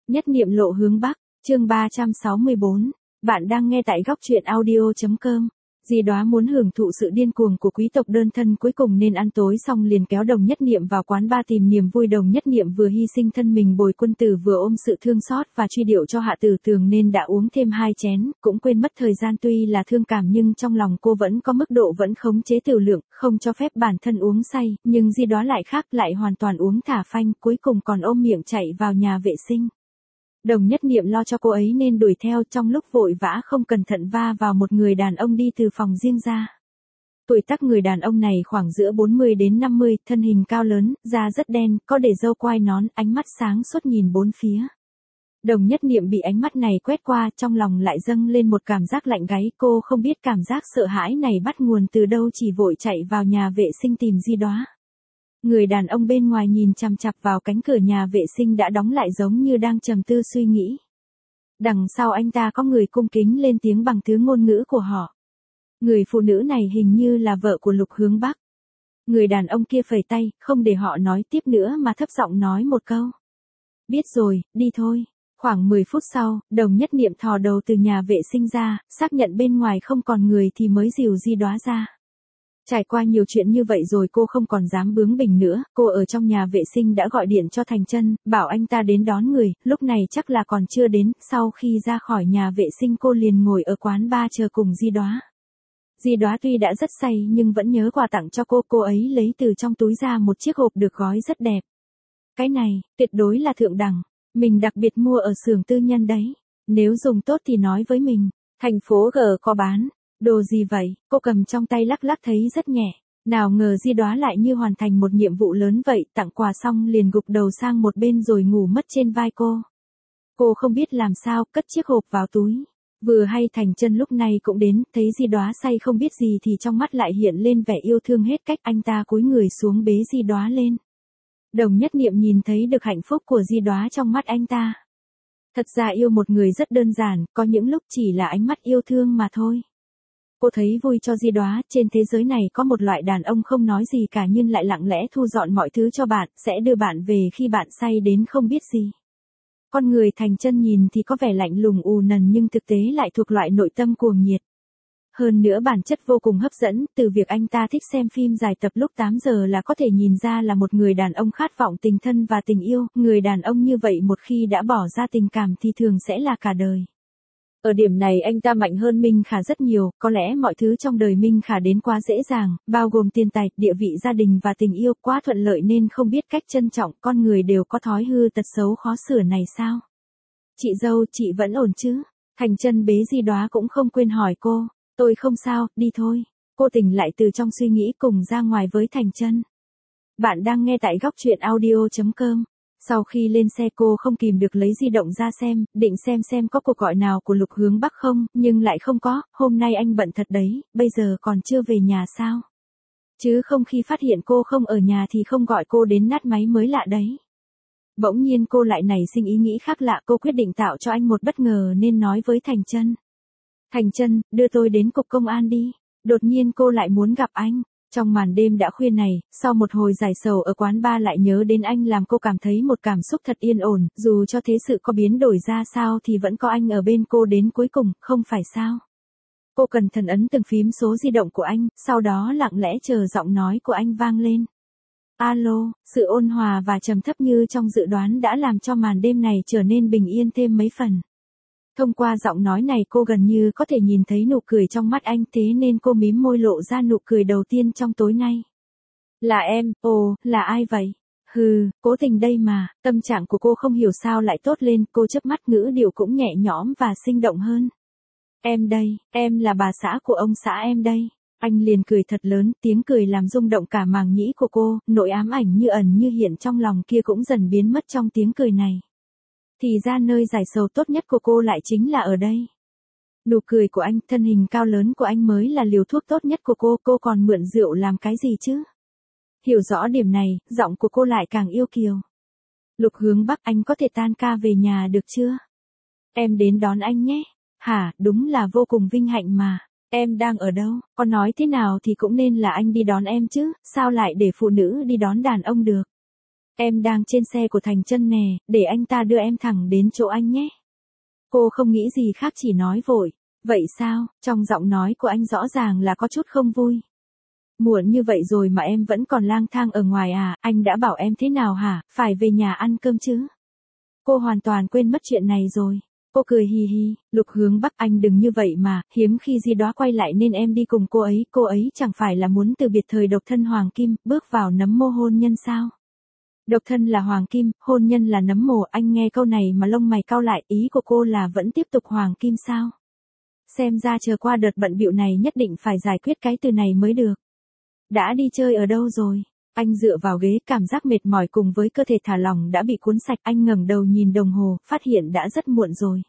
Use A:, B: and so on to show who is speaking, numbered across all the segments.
A: Nhất niệm lộ hướng Bắc, chương 364. Bạn đang nghe tại góc truyện audio.com. Di Đóa muốn hưởng thụ sự điên cuồng của quý tộc đơn thân, cuối cùng nên ăn tối xong liền kéo Đồng Nhất Niệm vào quán bar tìm niềm vui. Đồng Nhất Niệm vừa hy sinh thân mình bồi quân tử, vừa ôm sự thương xót và truy điệu cho Hạ Tử Tường nên đã uống thêm 2 chén, cũng quên mất thời gian. Tuy là thương cảm nhưng trong lòng cô vẫn có mức độ, vẫn khống chế tiểu lượng, không cho phép bản thân uống say, nhưng Di Đóa lại khác, lại hoàn toàn uống thả phanh, cuối cùng còn ôm miệng chạy vào nhà vệ sinh. Đồng Nhất Niệm lo cho cô ấy nên đuổi theo, trong lúc vội vã không cẩn thận va vào một người đàn ông đi từ phòng riêng ra. Tuổi tác người đàn ông này khoảng giữa 40 đến 50, thân hình cao lớn, da rất đen, có để râu quai nón, ánh mắt sáng suốt nhìn bốn phía. Đồng Nhất Niệm bị ánh mắt này quét qua, trong lòng lại dâng lên một cảm giác lạnh gáy, cô không biết cảm giác sợ hãi này bắt nguồn từ đâu, chỉ vội chạy vào nhà vệ sinh tìm Di Đóa. Người đàn ông bên ngoài nhìn chằm chằm vào cánh cửa nhà vệ sinh đã đóng lại, giống như đang trầm tư suy nghĩ. Đằng sau anh ta có người cung kính lên tiếng bằng thứ ngôn ngữ của họ. Người phụ nữ này hình như là vợ của Lục Hướng Bắc. Người đàn ông kia phẩy tay, không để họ nói tiếp nữa mà thấp giọng nói một câu. Biết rồi, đi thôi. Khoảng 10 phút sau, Đồng Nhất Niệm thò đầu từ nhà vệ sinh ra, xác nhận bên ngoài không còn người thì mới dìu Di Đóa ra. Trải qua nhiều chuyện như vậy rồi cô không còn dám bướng bỉnh nữa, cô ở trong nhà vệ sinh đã gọi điện cho Thành Chân, bảo anh ta đến đón người, lúc này chắc là còn chưa đến. Sau khi ra khỏi nhà vệ sinh cô liền ngồi ở quán bar chờ cùng Di Đóa. Di Đóa tuy đã rất say nhưng vẫn nhớ quà tặng cho cô ấy lấy từ trong túi ra một chiếc hộp được gói rất đẹp. Cái này, tuyệt đối là thượng đẳng, mình đặc biệt mua ở xưởng tư nhân đấy, nếu dùng tốt thì nói với mình, thành phố G có bán. Đồ gì vậy? Cô cầm trong tay lắc lắc thấy rất nhẹ. Nào ngờ Di Đóa lại như hoàn thành một nhiệm vụ lớn vậy, tặng quà xong liền gục đầu sang một bên rồi ngủ mất trên vai cô. Cô không biết làm sao, cất chiếc hộp vào túi. Vừa hay Thành Chân lúc này cũng đến, thấy Di Đóa say không biết gì thì trong mắt lại hiện lên vẻ yêu thương hết cách, anh ta cúi người xuống bế Di Đóa lên. Đồng Nhất Niệm nhìn thấy được hạnh phúc của Di Đóa trong mắt anh ta. Thật ra yêu một người rất đơn giản, có những lúc chỉ là ánh mắt yêu thương mà thôi. Cô thấy vui cho Di Đóa, trên thế giới này có một loại đàn ông không nói gì cả nhưng lại lặng lẽ thu dọn mọi thứ cho bạn, sẽ đưa bạn về khi bạn say đến không biết gì. Con người Thành Chân nhìn thì có vẻ lạnh lùng ù nần nhưng thực tế lại thuộc loại nội tâm cuồng nhiệt. Hơn nữa bản chất vô cùng hấp dẫn, từ việc anh ta thích xem phim dài tập lúc 8 giờ là có thể nhìn ra là một người đàn ông khát vọng tình thân và tình yêu, người đàn ông như vậy một khi đã bỏ ra tình cảm thì thường sẽ là cả đời. Ở điểm này anh ta mạnh hơn Minh Khả rất nhiều, có lẽ mọi thứ trong đời Minh Khả đến quá dễ dàng, bao gồm tiền tài, địa vị gia đình và tình yêu quá thuận lợi nên không biết cách trân trọng, con người đều có thói hư tật xấu khó sửa này sao? Chị dâu, chị vẫn ổn chứ? Thành Chân bế Di Đóa cũng không quên hỏi cô, tôi không sao, đi thôi. Cô tỉnh lại từ trong suy nghĩ cùng ra ngoài với Thành Chân. Bạn đang nghe tại góc truyện audio.com. Sau khi lên xe cô không kìm được lấy di động ra xem, định xem có cuộc gọi nào của Lục Hướng Bắc không, nhưng lại không có, hôm nay anh bận thật đấy, bây giờ còn chưa về nhà sao? Chứ không khi phát hiện cô không ở nhà thì không gọi cô đến nát máy mới lạ đấy. Bỗng nhiên cô lại nảy sinh ý nghĩ khác lạ, cô quyết định tạo cho anh một bất ngờ nên nói với Thành Chân. Thành Chân, đưa tôi đến cục công an đi. Đột nhiên cô lại muốn gặp anh. Trong màn đêm đã khuya này, sau một hồi giải sầu ở quán bar lại nhớ đến anh làm cô cảm thấy một cảm xúc thật yên ổn, dù cho thế sự có biến đổi ra sao thì vẫn có anh ở bên cô đến cuối cùng, không phải sao? Cô cẩn thận ấn từng phím số di động của anh, sau đó lặng lẽ chờ giọng nói của anh vang lên. Alo, sự ôn hòa và trầm thấp như trong dự đoán đã làm cho màn đêm này trở nên bình yên thêm mấy phần. Thông qua giọng nói này cô gần như có thể nhìn thấy nụ cười trong mắt anh, thế nên cô mím môi lộ ra nụ cười đầu tiên trong tối nay. Là em, ồ, là ai vậy? Cố tình đây mà, tâm trạng của cô không hiểu sao lại tốt lên, cô chớp mắt ngữ điệu cũng nhẹ nhõm và sinh động hơn. Em đây, em là bà xã của ông xã em đây. Anh liền cười thật lớn, tiếng cười làm rung động cả màng nhĩ của cô, nỗi ám ảnh như ẩn như hiện trong lòng kia cũng dần biến mất trong tiếng cười này. Thì ra nơi giải sầu tốt nhất của cô lại chính là ở đây. Nụ cười của anh, thân hình cao lớn của anh mới là liều thuốc tốt nhất của cô còn mượn rượu làm cái gì chứ? Hiểu rõ điểm này, giọng của cô lại càng yêu kiều. Lục Hướng Bắc, anh có thể tan ca về nhà được chưa? Em đến đón anh nhé. Hả, đúng là vô cùng vinh hạnh mà. Em đang ở đâu? Có nói thế nào thì cũng nên là anh đi đón em chứ, sao lại để phụ nữ đi đón đàn ông được? Em đang trên xe của Thành Chân nè, để anh ta đưa em thẳng đến chỗ anh nhé. Cô không nghĩ gì khác chỉ nói vội. Vậy sao? Trong giọng nói của anh rõ ràng là có chút không vui. Muộn như vậy rồi mà em vẫn còn lang thang ở ngoài à, anh đã bảo em thế nào hả, phải về nhà ăn cơm chứ. Cô hoàn toàn quên mất chuyện này rồi. Cô cười hì hì, Lục Hướng Bắc anh đừng như vậy mà, hiếm khi Di Đóa quay lại nên em đi cùng cô ấy chẳng phải là muốn từ biệt thời độc thân Hoàng Kim, bước vào nấm mồ hôn nhân sao? Độc thân là Hoàng Kim, hôn nhân là nấm mồ, anh nghe câu này mà lông mày cau lại, ý của cô là vẫn tiếp tục Hoàng Kim sao? Xem ra chờ qua đợt bận bịu này nhất định phải giải quyết cái từ này mới được. Đã đi chơi ở đâu rồi? Anh dựa vào ghế, cảm giác mệt mỏi cùng với cơ thể thả lỏng đã bị cuốn sạch, anh ngẩng đầu nhìn đồng hồ, phát hiện đã rất muộn rồi.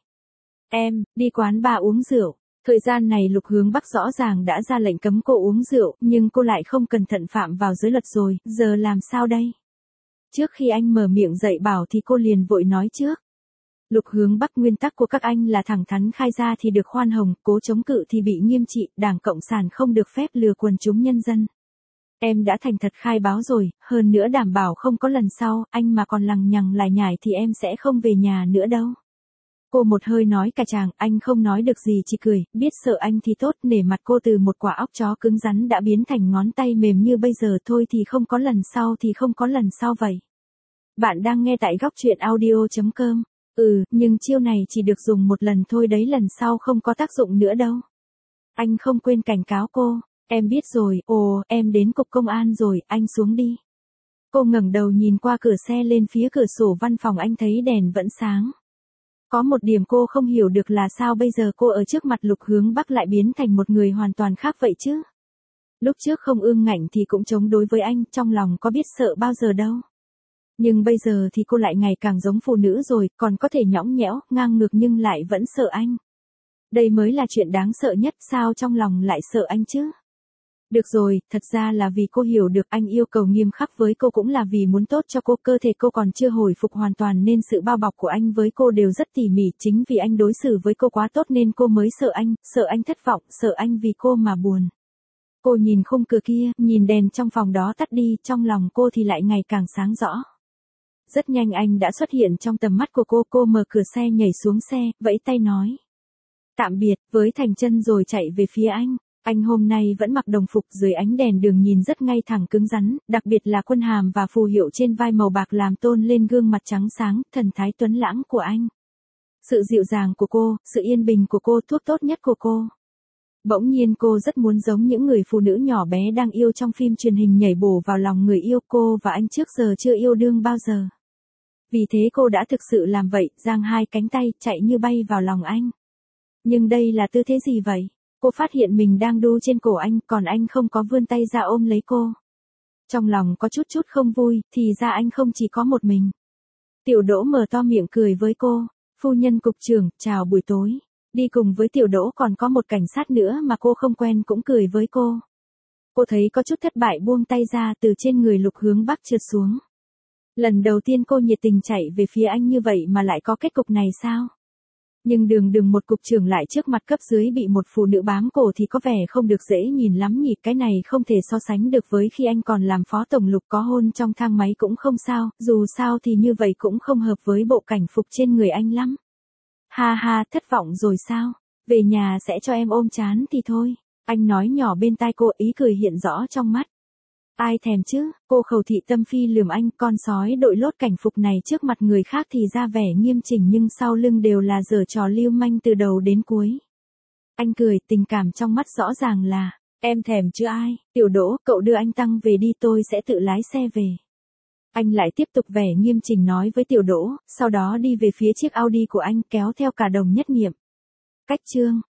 A: Em, đi quán bar uống rượu. Thời gian này Lục Hướng Bắc rõ ràng đã ra lệnh cấm cô uống rượu, nhưng cô lại không cẩn thận phạm vào giới luật rồi, giờ làm sao đây? Trước khi anh mở miệng dạy bảo thì cô liền vội nói trước. Lục Hướng Bắc, nguyên tắc của các anh là thẳng thắn khai ra thì được khoan hồng, cố chống cự thì bị nghiêm trị, Đảng Cộng sản không được phép lừa quần chúng nhân dân. Em đã thành thật khai báo rồi, hơn nữa đảm bảo không có lần sau, anh mà còn lằng nhằng lải nhải thì em sẽ không về nhà nữa đâu. Cô một hơi nói cả tràng, anh không nói được gì chỉ cười, biết sợ anh thì tốt, nể mặt cô từ một quả óc chó cứng rắn đã biến thành ngón tay mềm như bây giờ, thôi thì không có lần sau thì không có lần sau vậy. Bạn đang nghe tại góc truyện audio.com. Nhưng chiêu này chỉ được dùng một lần thôi đấy, lần sau không có tác dụng nữa đâu. Anh không quên cảnh cáo cô. Em biết rồi, em đến cục công an rồi, anh xuống đi. Cô ngẩng đầu nhìn qua cửa xe lên phía cửa sổ văn phòng, anh thấy đèn vẫn sáng. Có một điểm cô không hiểu được là sao bây giờ cô ở trước mặt Lục Hướng Bắc lại biến thành một người hoàn toàn khác vậy chứ. Lúc trước không ương ngạnh thì cũng chống đối với anh, trong lòng có biết sợ bao giờ đâu. Nhưng bây giờ thì cô lại ngày càng giống phụ nữ rồi, còn có thể nhõng nhẽo, ngang ngược nhưng lại vẫn sợ anh. Đây mới là chuyện đáng sợ nhất, sao trong lòng lại sợ anh chứ? Được rồi, thật ra là vì cô hiểu được anh yêu cầu nghiêm khắc với cô cũng là vì muốn tốt cho cô, cơ thể cô còn chưa hồi phục hoàn toàn nên sự bao bọc của anh với cô đều rất tỉ mỉ, chính vì anh đối xử với cô quá tốt nên cô mới sợ anh thất vọng, sợ anh vì cô mà buồn. Cô nhìn khung cửa kia, nhìn đèn trong phòng đó tắt đi, trong lòng cô thì lại ngày càng sáng rõ. Rất nhanh anh đã xuất hiện trong tầm mắt của cô mở cửa xe nhảy xuống xe, vẫy tay nói. Tạm biệt, với Thành Chân rồi chạy về phía anh. Anh hôm nay vẫn mặc đồng phục, dưới ánh đèn đường nhìn rất ngay thẳng cứng rắn, đặc biệt là quân hàm và phù hiệu trên vai màu bạc làm tôn lên gương mặt trắng sáng, thần thái tuấn lãng của anh. Sự dịu dàng của cô, sự yên bình của cô, thuốc tốt nhất của cô. Bỗng nhiên cô rất muốn giống những người phụ nữ nhỏ bé đang yêu trong phim truyền hình nhảy bổ vào lòng người yêu, cô và anh trước giờ chưa yêu đương bao giờ. Vì thế cô đã thực sự làm vậy, giang hai cánh tay, chạy như bay vào lòng anh. Nhưng đây là tư thế gì vậy? Cô phát hiện mình đang đu trên cổ anh, còn anh không có vươn tay ra ôm lấy cô. Trong lòng có chút không vui, thì ra anh không chỉ có một mình. Tiểu Đỗ mở to miệng cười với cô. Phu nhân cục trưởng, chào buổi tối. Đi cùng với Tiểu Đỗ còn có một cảnh sát nữa mà cô không quen cũng cười với cô. Cô thấy có chút thất bại, buông tay ra, từ trên người Lục Hướng Bắc trượt xuống. Lần đầu tiên cô nhiệt tình chạy về phía anh như vậy mà lại có kết cục này sao? Nhưng đường một cục trưởng lại trước mặt cấp dưới bị một phụ nữ bám cổ thì có vẻ không được dễ nhìn lắm nhỉ, cái này không thể so sánh được với khi anh còn làm phó tổng Lục, có hôn trong thang máy cũng không sao, dù sao thì như vậy cũng không hợp với bộ cảnh phục trên người anh lắm. Ha ha, thất vọng rồi sao? Về nhà sẽ cho em ôm trán thì thôi. Anh nói nhỏ bên tai cô, ý cười hiện rõ trong mắt. Ai thèm chứ, cô khẩu thị tâm phi lườm anh, con sói đội lốt cảnh phục này trước mặt người khác thì ra vẻ nghiêm chỉnh nhưng sau lưng đều là giở trò lưu manh từ đầu đến cuối. Anh cười, tình cảm trong mắt rõ ràng là, em thèm chứ ai, Tiểu Đỗ, cậu đưa anh Tăng về đi, tôi sẽ tự lái xe về. Anh lại tiếp tục vẻ nghiêm chỉnh nói với Tiểu Đỗ, sau đó đi về phía chiếc Audi của anh kéo theo cả Đồng Nhất Niệm. Cách chương